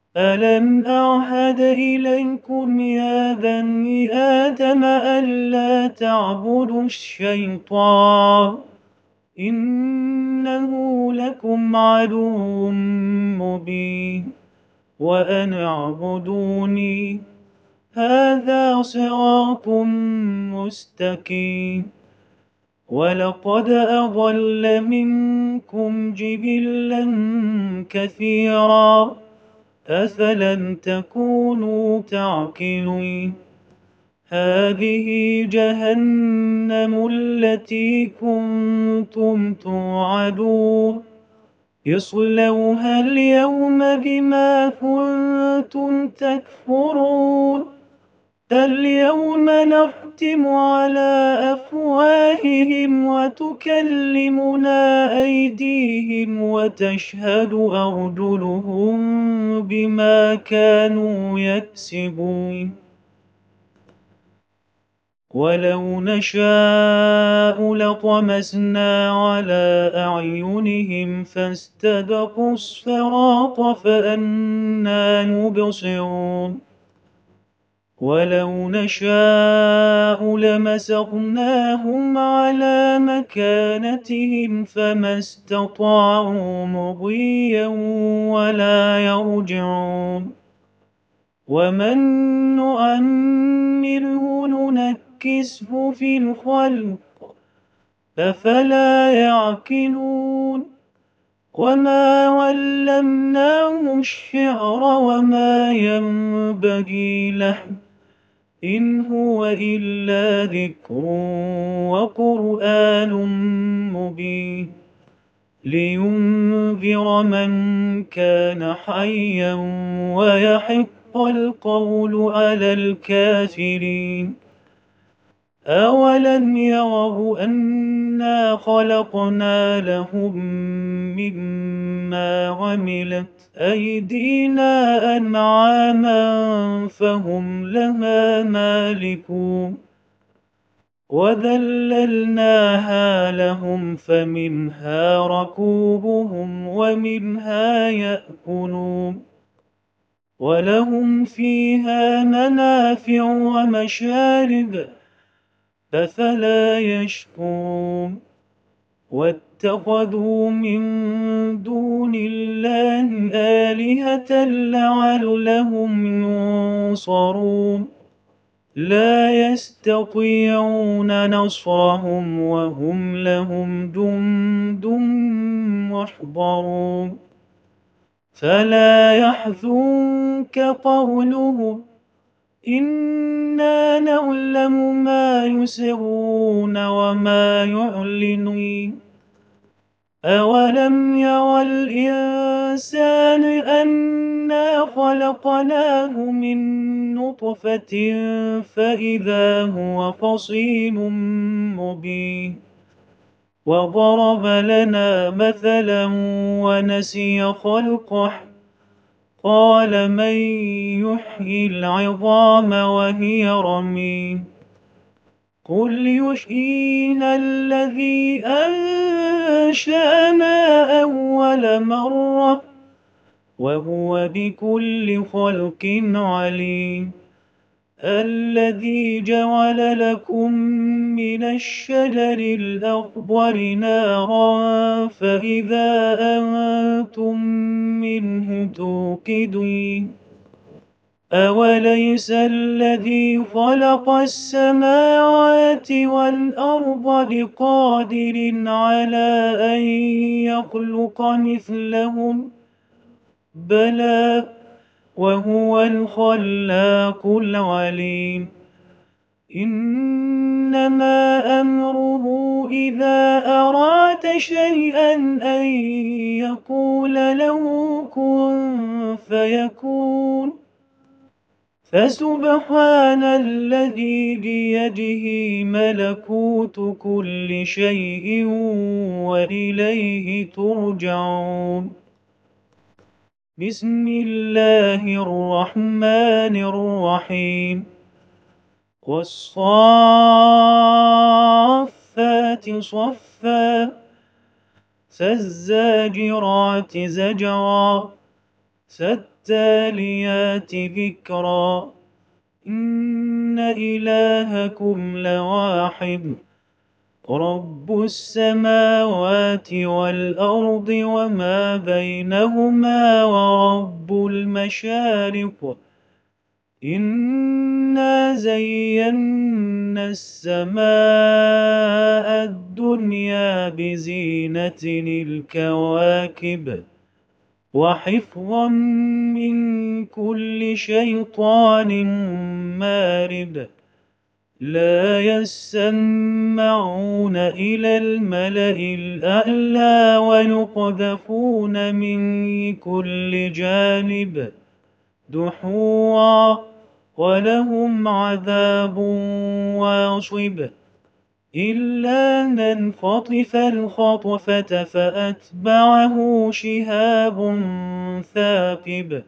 ألم أعهد إليكم يا بني آدم ألا تعبدوا الشيطان إنه لكم عدو مبين وأن اعبدوني هذا صراط مستقيم ولقد أضل منكم جبلا كثيرا أفلم تكونوا تعقلون هذه جهنم التي كنتم توعدون اصلوها اليوم بما كنتم تكفرون اليوم نختم على أفواههم وتكلمنا أيديهم وتشهد أرجلهم بما كانوا يكسبون ولو نشاء لطمسنا على أعينهم فاستبقوا الصراط فأنى يبصرون ولو نشاء لمسخناهم على مكانتهم فما استطاعوا مضيا ولا يرجعون ومن نؤمره ننكسه في الخلق أفلا يعقلون وما علمناه الشعر وما ينبغي له إن هو إلا ذكر وقرآن مبين لينذر من كان حيا ويحق القول على الكافرين أولم يروا أنا خلقنا لهم مما عملت أيدينا أنعاما فهم لها مالكون وذللناها لهم فمنها ركوبهم ومنها يأكلون ولهم فيها منافع ومشارب أفلا يشكرون واتخذوا من دون الله آلهة لعلهم ينصرون لا يستطيعون نصرهم وهم لهم جند محضرون فلا يحزنك قولهم إنا نعلم ما يسرون وما يعلنون أولم ير الإنسان أنا خلقناه من نطفة فإذا هو خصيم مبين وضرب لنا مثلا ونسي خلقه قال من يحيي العظام وهي رميم قل يحييها الذي أنشأنا أول مرة وهو بكل خلق عليم الذي جعل لكم من الشجر الأخضر نارا فإذا أنتم منه توقدون أوليس الذي خلق السماوات والأرض بقادر على أن يخلق مثلهم بلى وهو الخلاق العليم إنما أمره إذا أراد شيئا أن يقول له كن فيكون فسبحان الذي بيده ملكوت كل شيء وإليه ترجعون بسم الله الرحمن الرحيم والصافات صفا فالزاجرات زجرا فالتاليات ذكرا إن إلهكم لواحد رب السماوات والأرض وما بينهما ورب المشارق إنا زينا السماء الدنيا بزينة الكواكب وحفظا من كل شيطان مارد لا يسمعون إلى الملأ الأعلى ويقذفون من كل جانب دحورا ولهم عذاب واصب إلا من خطف الخطفة فأتبعه شهاب ثاقب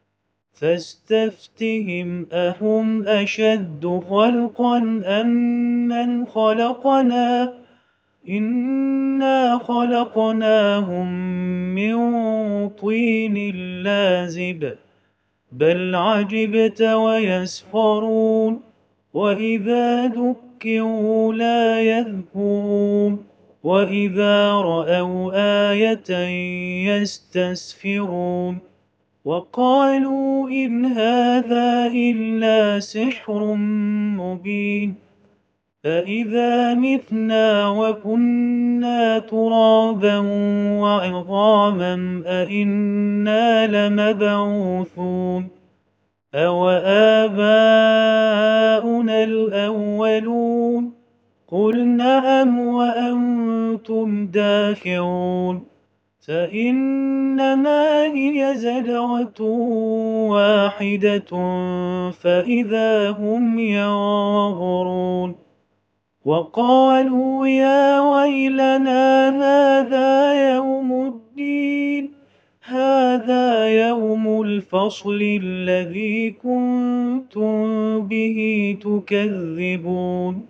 فاستفتهم أهم أشد خلقا أم من خلقنا إنا خلقناهم من طين لازب بل عجبت ويسخرون وإذا ذكروا لا يذكرون وإذا رأوا آية يستسخرون وقالوا إن هذا إلا سحر مبين أإذا متنا وكنا ترابا وعظاما أإنا لمبعوثون أوآباؤنا الأولون قل نعم وأنتم داخرون فإنما هي زجرة واحدة فإذا هم ينظرون وقالوا يا ويلنا هذا يوم الفصل الذي كنتم به تكذبون